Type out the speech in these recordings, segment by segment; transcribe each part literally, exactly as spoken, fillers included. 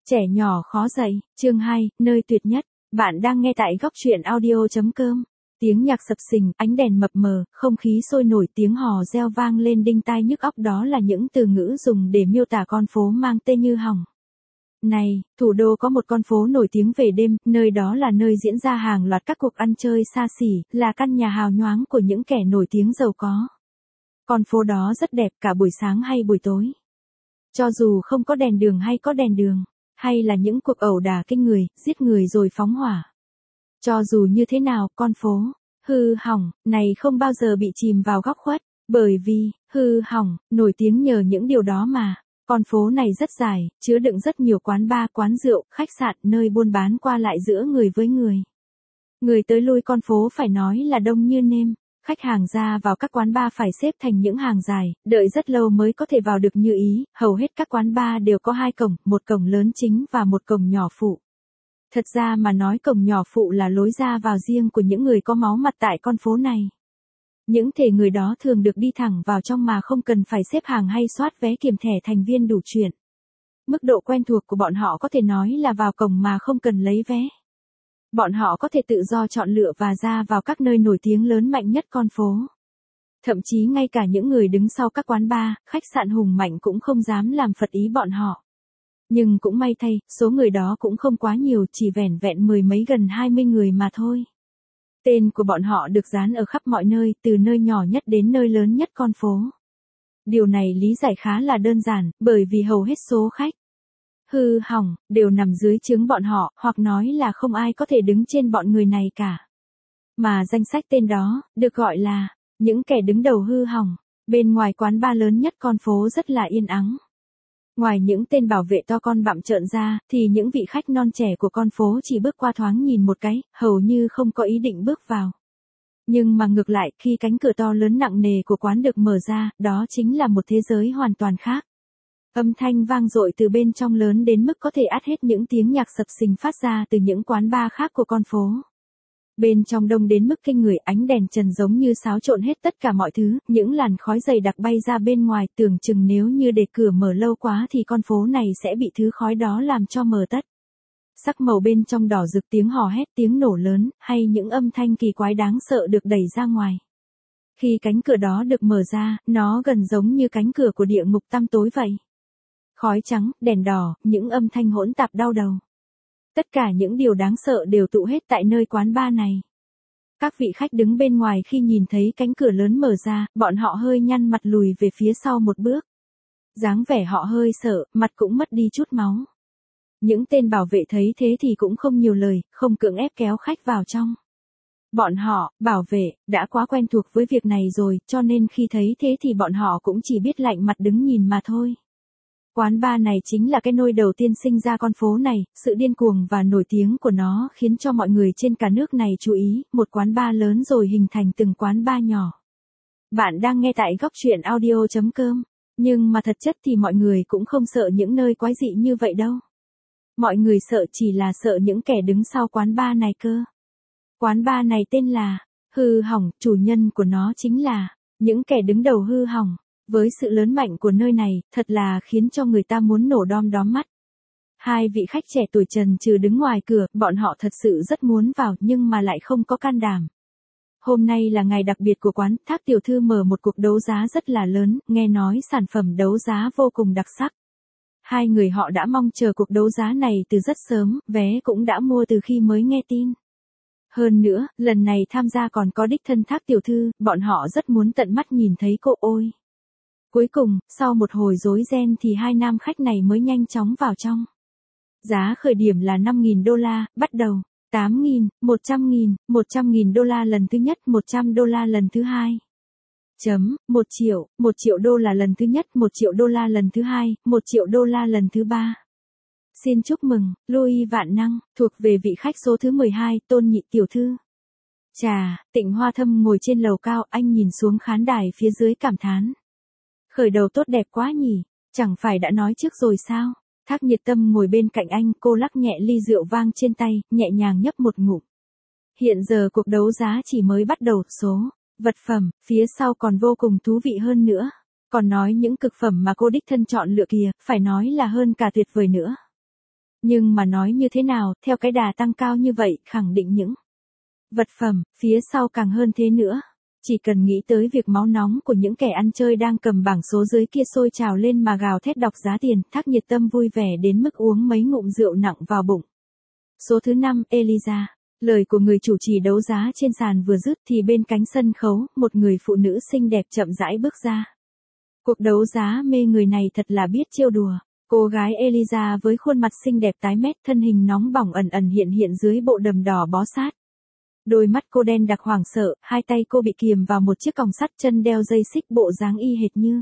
Trẻ nhỏ khó dạy, chương hai, nơi tuyệt nhất. Bạn đang nghe tại góc truyện audio chấm com. Tiếng nhạc sập sình, ánh đèn mập mờ, không khí sôi nổi, tiếng hò reo vang lên đinh tai nhức óc, đó là những từ ngữ dùng để miêu tả con phố mang tên Như Hỏng. Này, thủ đô có một con phố nổi tiếng về đêm, nơi đó là nơi diễn ra hàng loạt các cuộc ăn chơi xa xỉ, là căn nhà hào nhoáng của những kẻ nổi tiếng giàu có. Con phố đó rất đẹp cả buổi sáng hay buổi tối. Cho dù không có đèn đường hay có đèn đường, hay là những cuộc ẩu đả kinh người, giết người rồi phóng hỏa. Cho dù như thế nào, con phố hư hỏng này không bao giờ bị chìm vào góc khuất, bởi vì hư hỏng nổi tiếng nhờ những điều đó mà. Con phố này rất dài, chứa đựng rất nhiều quán bar, quán rượu, khách sạn, nơi buôn bán qua lại giữa người với người. Người tới lui con phố phải nói là đông như nêm. Khách hàng ra vào các quán bar phải xếp thành những hàng dài, đợi rất lâu mới có thể vào được như ý. Hầu hết các quán bar đều có hai cổng, một cổng lớn chính và một cổng nhỏ phụ. Thật ra mà nói, cổng nhỏ phụ là lối ra vào riêng của những người có máu mặt tại con phố này. Những thể người đó thường được đi thẳng vào trong mà không cần phải xếp hàng hay soát vé kiểm thẻ thành viên đủ chuyện. Mức độ quen thuộc của bọn họ có thể nói là vào cổng mà không cần lấy vé. Bọn họ có thể tự do chọn lựa và ra vào các nơi nổi tiếng lớn mạnh nhất con phố. Thậm chí ngay cả những người đứng sau các quán bar, khách sạn hùng mạnh cũng không dám làm phật ý bọn họ. Nhưng cũng may thay, số người đó cũng không quá nhiều, chỉ vẻn vẹn mười mấy gần hai mươi người mà thôi. Tên của bọn họ được dán ở khắp mọi nơi, từ nơi nhỏ nhất đến nơi lớn nhất con phố. Điều này lý giải khá là đơn giản, bởi vì hầu hết số khách hư hỏng đều nằm dưới trướng bọn họ, hoặc nói là không ai có thể đứng trên bọn người này cả. Mà danh sách tên đó được gọi là những kẻ đứng đầu hư hỏng. Bên ngoài quán bar lớn nhất con phố rất là yên ắng. Ngoài những tên bảo vệ to con bặm trợn ra, thì những vị khách non trẻ của con phố chỉ bước qua thoáng nhìn một cái, hầu như không có ý định bước vào. Nhưng mà ngược lại, khi cánh cửa to lớn nặng nề của quán được mở ra, đó chính là một thế giới hoàn toàn khác. Âm thanh vang dội từ bên trong lớn đến mức có thể át hết những tiếng nhạc sập sình phát ra từ những quán bar khác của con phố. Bên trong đông đến mức kinh người, ánh đèn trần giống như xáo trộn hết tất cả mọi thứ, những làn khói dày đặc bay ra bên ngoài, tưởng chừng nếu như để cửa mở lâu quá thì con phố này sẽ bị thứ khói đó làm cho mờ tất. Sắc màu bên trong đỏ rực, tiếng hò hét, tiếng nổ lớn, hay những âm thanh kỳ quái đáng sợ được đẩy ra ngoài. Khi cánh cửa đó được mở ra, nó gần giống như cánh cửa của địa ngục tăm tối vậy. Khói trắng, đèn đỏ, những âm thanh hỗn tạp đau đầu. Tất cả những điều đáng sợ đều tụ hết tại nơi quán bar này. Các vị khách đứng bên ngoài khi nhìn thấy cánh cửa lớn mở ra, bọn họ hơi nhăn mặt lùi về phía sau một bước. Dáng vẻ họ hơi sợ, mặt cũng mất đi chút máu. Những tên bảo vệ thấy thế thì cũng không nhiều lời, không cưỡng ép kéo khách vào trong. Bọn họ, bảo vệ, đã quá quen thuộc với việc này rồi, cho nên khi thấy thế thì bọn họ cũng chỉ biết lạnh mặt đứng nhìn mà thôi. Quán bar này chính là cái nôi đầu tiên sinh ra con phố này, sự điên cuồng và nổi tiếng của nó khiến cho mọi người trên cả nước này chú ý, một quán bar lớn rồi hình thành từng quán bar nhỏ. Bạn đang nghe tại góc truyện audio chấm com, nhưng mà thật chất thì mọi người cũng không sợ những nơi quái dị như vậy đâu. Mọi người sợ chỉ là sợ những kẻ đứng sau quán bar này cơ. Quán bar này tên là hư hỏng, chủ nhân của nó chính là những kẻ đứng đầu hư hỏng. Với sự lớn mạnh của nơi này, thật là khiến cho người ta muốn nổ đom đóm mắt. Hai vị khách trẻ tuổi trần trừ đứng ngoài cửa, bọn họ thật sự rất muốn vào nhưng mà lại không có can đảm. Hôm nay là ngày đặc biệt của quán, Thác tiểu thư mở một cuộc đấu giá rất là lớn, nghe nói sản phẩm đấu giá vô cùng đặc sắc. Hai người họ đã mong chờ cuộc đấu giá này từ rất sớm, vé cũng đã mua từ khi mới nghe tin. Hơn nữa, lần này tham gia còn có đích thân Thác tiểu thư, bọn họ rất muốn tận mắt nhìn thấy cô ôi. Cuối cùng, sau một hồi rối ren thì hai nam khách này mới nhanh chóng vào trong. Giá khởi điểm là năm nghìn đô la, bắt đầu, tám nghìn, một trăm nghìn, một trăm nghìn đô la lần thứ nhất, một trăm đô la lần thứ hai. Chấm, một triệu, một triệu đô la lần thứ nhất, một triệu đô la lần thứ hai, một triệu đô la lần thứ ba. Xin chúc mừng, Louis Vạn Năng, thuộc về vị khách số thứ mười hai, Tôn Nhị tiểu thư. Chà, Tịnh Hoa Thâm ngồi trên lầu cao, anh nhìn xuống khán đài phía dưới cảm thán. Khởi đầu tốt đẹp quá nhỉ, chẳng phải đã nói trước rồi sao? Thác Nhiệt Tâm ngồi bên cạnh anh, cô lắc nhẹ ly rượu vang trên tay, nhẹ nhàng nhấp một ngụm. Hiện giờ cuộc đấu giá chỉ mới bắt đầu, số vật phẩm phía sau còn vô cùng thú vị hơn nữa. Còn nói những cực phẩm mà cô đích thân chọn lựa kìa, phải nói là hơn cả tuyệt vời nữa. Nhưng mà nói như thế nào, theo cái đà tăng cao như vậy, khẳng định những vật phẩm, phía sau càng hơn thế nữa. Chỉ cần nghĩ tới việc máu nóng của những kẻ ăn chơi đang cầm bảng số dưới kia sôi trào lên mà gào thét đọc giá tiền, Thác Nhiệt Tâm vui vẻ đến mức uống mấy ngụm rượu nặng vào bụng. Số thứ năm, Eliza. Lời của người chủ trì đấu giá trên sàn vừa dứt thì bên cánh sân khấu, một người phụ nữ xinh đẹp chậm rãi bước ra. Cuộc đấu giá mê người này thật là biết trêu đùa. Cô gái Eliza với khuôn mặt xinh đẹp tái mét, thân hình nóng bỏng ẩn ẩn hiện hiện dưới bộ đầm đỏ bó sát. Đôi mắt cô đen đặc hoảng sợ, hai tay cô bị kiềm vào một chiếc còng sắt, chân đeo dây xích, bộ dáng y hệt như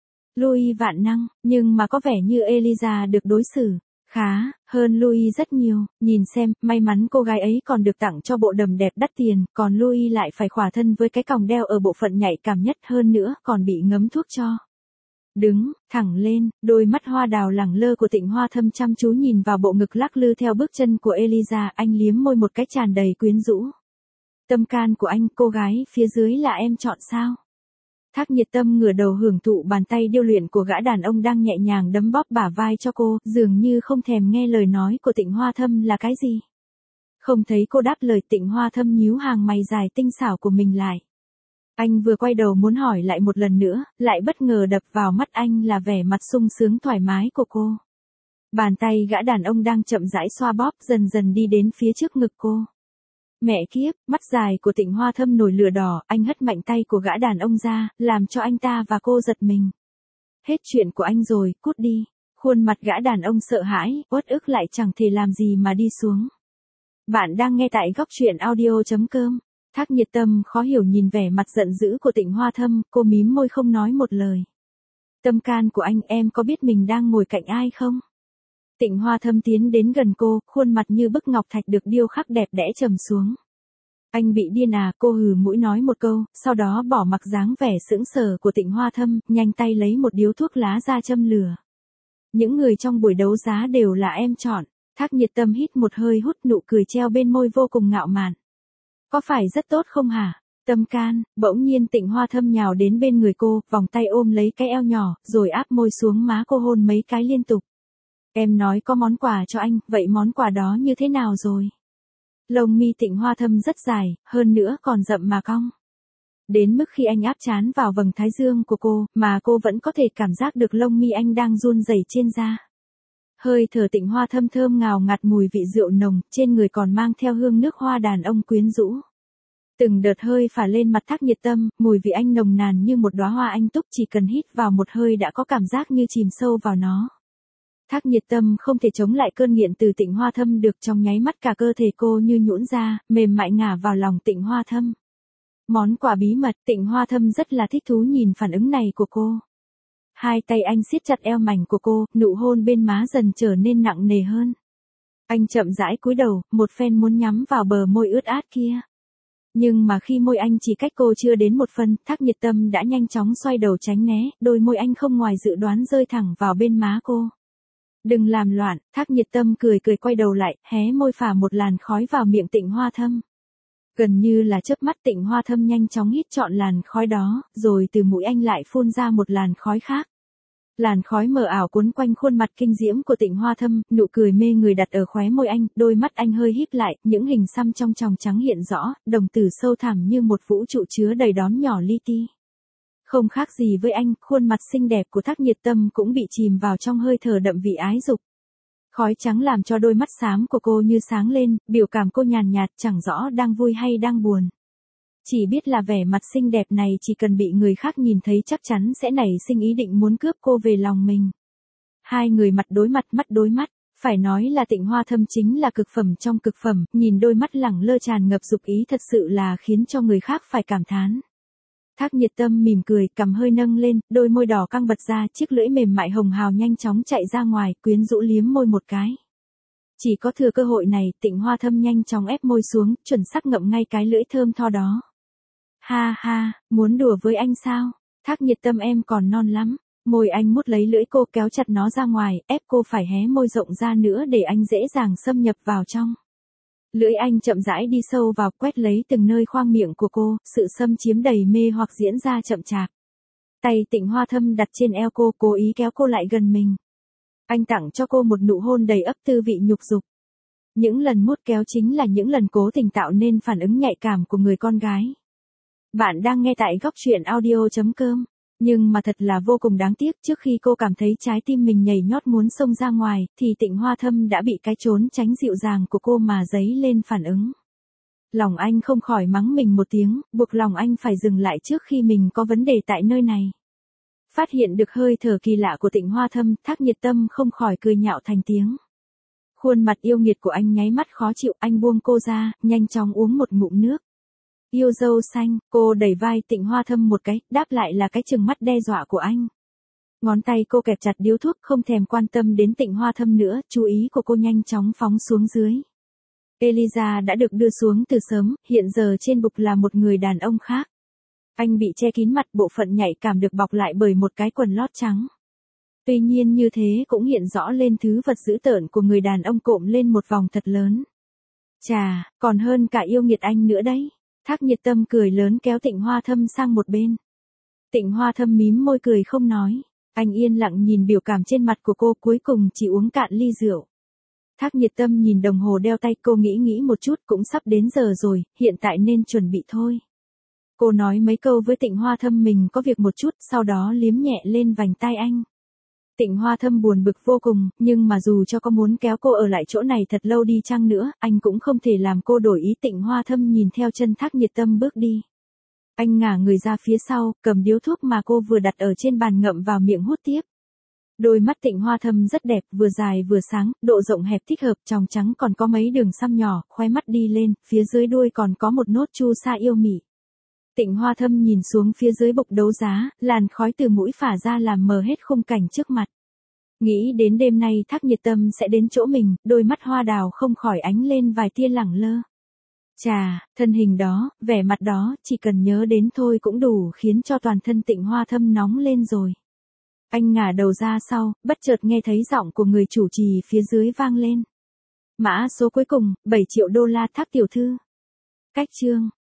Louis vạn năng, nhưng mà có vẻ như Eliza được đối xử khá hơn Louis rất nhiều. Nhìn xem, may mắn cô gái ấy còn được tặng cho bộ đầm đẹp đắt tiền, còn Louis lại phải khỏa thân với cái còng đeo ở bộ phận nhạy cảm nhất, hơn nữa còn bị ngấm thuốc cho. Đứng thẳng lên, đôi mắt hoa đào lẳng lơ của Tịnh Hoa Thâm chăm chú nhìn vào bộ ngực lắc lư theo bước chân của Eliza, anh liếm môi một cái tràn đầy quyến rũ. Tâm can của anh, cô gái phía dưới là em chọn sao? Thác Nhiệt Tâm ngửa đầu hưởng thụ bàn tay điêu luyện của gã đàn ông đang nhẹ nhàng đấm bóp bả vai cho cô, dường như không thèm nghe lời nói của Tịnh Hoa Thâm là cái gì. Không thấy cô đáp lời, Tịnh Hoa Thâm nhíu hàng mày dài tinh xảo của mình lại. Anh vừa quay đầu muốn hỏi lại một lần nữa, lại bất ngờ đập vào mắt anh là vẻ mặt sung sướng thoải mái của cô. Bàn tay gã đàn ông đang chậm rãi xoa bóp dần dần đi đến phía trước ngực cô. Mẹ kiếp, mắt dài của Tịnh Hoa Thâm nổi lửa đỏ, anh hất mạnh tay của gã đàn ông ra, làm cho anh ta và cô giật mình. Hết chuyện của anh rồi, cút đi. Khuôn mặt gã đàn ông sợ hãi, uất ức lại chẳng thể làm gì mà đi xuống. Bạn đang nghe tại góc truyện audio chấm com. Thác Nhiệt Tâm khó hiểu nhìn vẻ mặt giận dữ của Tịnh Hoa Thâm, cô mím môi không nói một lời. Tâm can của anh, em có biết mình đang ngồi cạnh ai không? Tịnh Hoa Thâm tiến đến gần cô, khuôn mặt như bức ngọc thạch được điêu khắc đẹp đẽ trầm xuống. Anh bị điên à, cô hừ mũi nói một câu, sau đó bỏ mặc dáng vẻ sững sờ của Tịnh Hoa Thâm, nhanh tay lấy một điếu thuốc lá ra châm lửa. Những người trong buổi đấu giá đều là em chọn. Thác Nhiệt Tâm hít một hơi hút, nụ cười treo bên môi vô cùng ngạo mạn. Có phải rất tốt không hả? Tâm can, bỗng nhiên Tịnh Hoa Thâm nhào đến bên người cô, vòng tay ôm lấy cái eo nhỏ, rồi áp môi xuống má cô hôn mấy cái liên tục. Em nói có món quà cho anh, vậy món quà đó như thế nào rồi? Lông mi Tịnh Hoa Thâm rất dài, hơn nữa còn rậm mà cong. Đến mức khi anh áp trán vào vầng thái dương của cô, mà cô vẫn có thể cảm giác được lông mi anh đang run rẩy trên da. Hơi thở Tịnh Hoa Thâm thơm ngào ngạt mùi vị rượu nồng, trên người còn mang theo hương nước hoa đàn ông quyến rũ. Từng đợt hơi phả lên mặt Thác Nhiệt Tâm, mùi vị anh nồng nàn như một đóa hoa anh túc, chỉ cần hít vào một hơi đã có cảm giác như chìm sâu vào nó. Thác Nhiệt Tâm không thể chống lại cơn nghiện từ Tịnh Hoa Thâm được, trong nháy mắt cả cơ thể cô như nhũn ra, mềm mại ngả vào lòng Tịnh Hoa Thâm. Món quà bí mật, Tịnh Hoa Thâm rất là thích thú nhìn phản ứng này của cô. Hai tay anh siết chặt eo mảnh của cô, nụ hôn bên má dần trở nên nặng nề hơn. Anh chậm rãi cúi đầu, một phen muốn nhắm vào bờ môi ướt át kia. Nhưng mà khi môi anh chỉ cách cô chưa đến một phân, Thác Nhiệt Tâm đã nhanh chóng xoay đầu tránh né, đôi môi anh không ngoài dự đoán rơi thẳng vào bên má cô. Đừng làm loạn, Thác Nhiệt Tâm cười cười quay đầu lại, hé môi phả một làn khói vào miệng Tịnh Hoa Thâm. Gần như là chớp mắt Tịnh Hoa Thâm nhanh chóng hít trọn làn khói đó, rồi từ mũi anh lại phun ra một làn khói khác. Làn khói mờ ảo cuốn quanh khuôn mặt kinh diễm của Tịnh Hoa Thâm, nụ cười mê người đặt ở khóe môi anh, đôi mắt anh hơi híp lại, những hình xăm trong tròng trắng hiện rõ, đồng tử sâu thẳm như một vũ trụ chứa đầy đóm nhỏ li ti. Không khác gì với anh, khuôn mặt xinh đẹp của Thác Nhiệt Tâm cũng bị chìm vào trong hơi thở đậm vị ái dục. Khói trắng làm cho đôi mắt xám của cô như sáng lên, biểu cảm cô nhàn nhạt, chẳng rõ đang vui hay đang buồn. Chỉ biết là vẻ mặt xinh đẹp này chỉ cần bị người khác nhìn thấy chắc chắn sẽ nảy sinh ý định muốn cướp cô về lòng mình. Hai người mặt đối mặt, mắt đối mắt, phải nói là Tịnh Hoa Thâm chính là cực phẩm trong cực phẩm, nhìn đôi mắt lẳng lơ tràn ngập dục ý thật sự là khiến cho người khác phải cảm thán. Thác Nhiệt Tâm mỉm cười, cằm hơi nâng lên, đôi môi đỏ căng bật ra, chiếc lưỡi mềm mại hồng hào nhanh chóng chạy ra ngoài, quyến rũ liếm môi một cái. Chỉ có thừa cơ hội này, Tịnh Hoa Thâm nhanh chóng ép môi xuống, chuẩn xác ngậm ngay cái lưỡi thơm tho đó. Ha ha, muốn đùa với anh sao? Thác Nhiệt Tâm em còn non lắm. Môi anh mút lấy lưỡi cô kéo chặt nó ra ngoài, ép cô phải hé môi rộng ra nữa để anh dễ dàng xâm nhập vào trong. Lưỡi anh chậm rãi đi sâu vào, quét lấy từng nơi khoang miệng của cô, sự xâm chiếm đầy mê hoặc diễn ra chậm chạp. Tay Tịnh Hoa Thâm đặt trên eo cô, cố ý kéo cô lại gần mình. Anh tặng cho cô một nụ hôn đầy ắp tư vị nhục dục. Những lần mút kéo chính là những lần cố tình tạo nên phản ứng nhạy cảm của người con gái. Bạn đang nghe tại góc truyện audio chấm com. Nhưng mà thật là vô cùng đáng tiếc, trước khi cô cảm thấy trái tim mình nhảy nhót muốn xông ra ngoài, thì Tịnh Hoa Thâm đã bị cái trốn tránh dịu dàng của cô mà dấy lên phản ứng. Lòng anh không khỏi mắng mình một tiếng, buộc lòng anh phải dừng lại trước khi mình có vấn đề tại nơi này. Phát hiện được hơi thở kỳ lạ của Tịnh Hoa Thâm, Thác Nhiệt Tâm không khỏi cười nhạo thành tiếng. Khuôn mặt yêu nghiệt của anh nháy mắt khó chịu, anh buông cô ra, nhanh chóng uống một ngụm nước. Yêu dâu xanh, cô đẩy vai Tịnh Hoa Thâm một cái, đáp lại là cái chừng mắt đe dọa của anh. Ngón tay cô kẹp chặt điếu thuốc, không thèm quan tâm đến Tịnh Hoa Thâm nữa, chú ý của cô nhanh chóng phóng xuống dưới. Eliza đã được đưa xuống từ sớm, hiện giờ trên bục là một người đàn ông khác. Anh bị che kín mặt, bộ phận nhạy cảm được bọc lại bởi một cái quần lót trắng. Tuy nhiên như thế cũng hiện rõ lên thứ vật dữ tợn của người đàn ông cộm lên một vòng thật lớn. Chà, còn hơn cả yêu nghiệt anh nữa đấy. Thác Nhiệt Tâm cười lớn kéo Tịnh Hoa Thâm sang một bên. Tịnh Hoa Thâm mím môi cười không nói. Anh yên lặng nhìn biểu cảm trên mặt của cô, cuối cùng chỉ uống cạn ly rượu. Thác Nhiệt Tâm nhìn đồng hồ đeo tay, cô nghĩ nghĩ một chút, cũng sắp đến giờ rồi, hiện tại nên chuẩn bị thôi. Cô nói mấy câu với Tịnh Hoa Thâm mình có việc một chút, sau đó liếm nhẹ lên vành tai anh. Tịnh Hoa Thâm buồn bực vô cùng, nhưng mà dù cho có muốn kéo cô ở lại chỗ này thật lâu đi chăng nữa, anh cũng không thể làm cô đổi ý. Tịnh Hoa Thâm nhìn theo chân Thác Nhiệt Tâm bước đi. Anh ngả người ra phía sau, cầm điếu thuốc mà cô vừa đặt ở trên bàn ngậm vào miệng hút tiếp. Đôi mắt Tịnh Hoa Thâm rất đẹp, vừa dài vừa sáng, độ rộng hẹp thích hợp, tròng trắng còn có mấy đường xăm nhỏ, khóe mắt đi lên, phía dưới đuôi còn có một nốt chu sa yêu mị. Tịnh Hoa Thâm nhìn xuống phía dưới bục đấu giá, làn khói từ mũi phả ra làm mờ hết khung cảnh trước mặt. Nghĩ đến đêm nay Thác Nhiệt Tâm sẽ đến chỗ mình, đôi mắt hoa đào không khỏi ánh lên vài tia lẳng lơ. Chà, thân hình đó, vẻ mặt đó, chỉ cần nhớ đến thôi cũng đủ khiến cho toàn thân Tịnh Hoa Thâm nóng lên rồi. Anh ngả đầu ra sau, bất chợt nghe thấy giọng của người chủ trì phía dưới vang lên. Mã số cuối cùng, bảy triệu đô la Thác tiểu thư. Cách chương.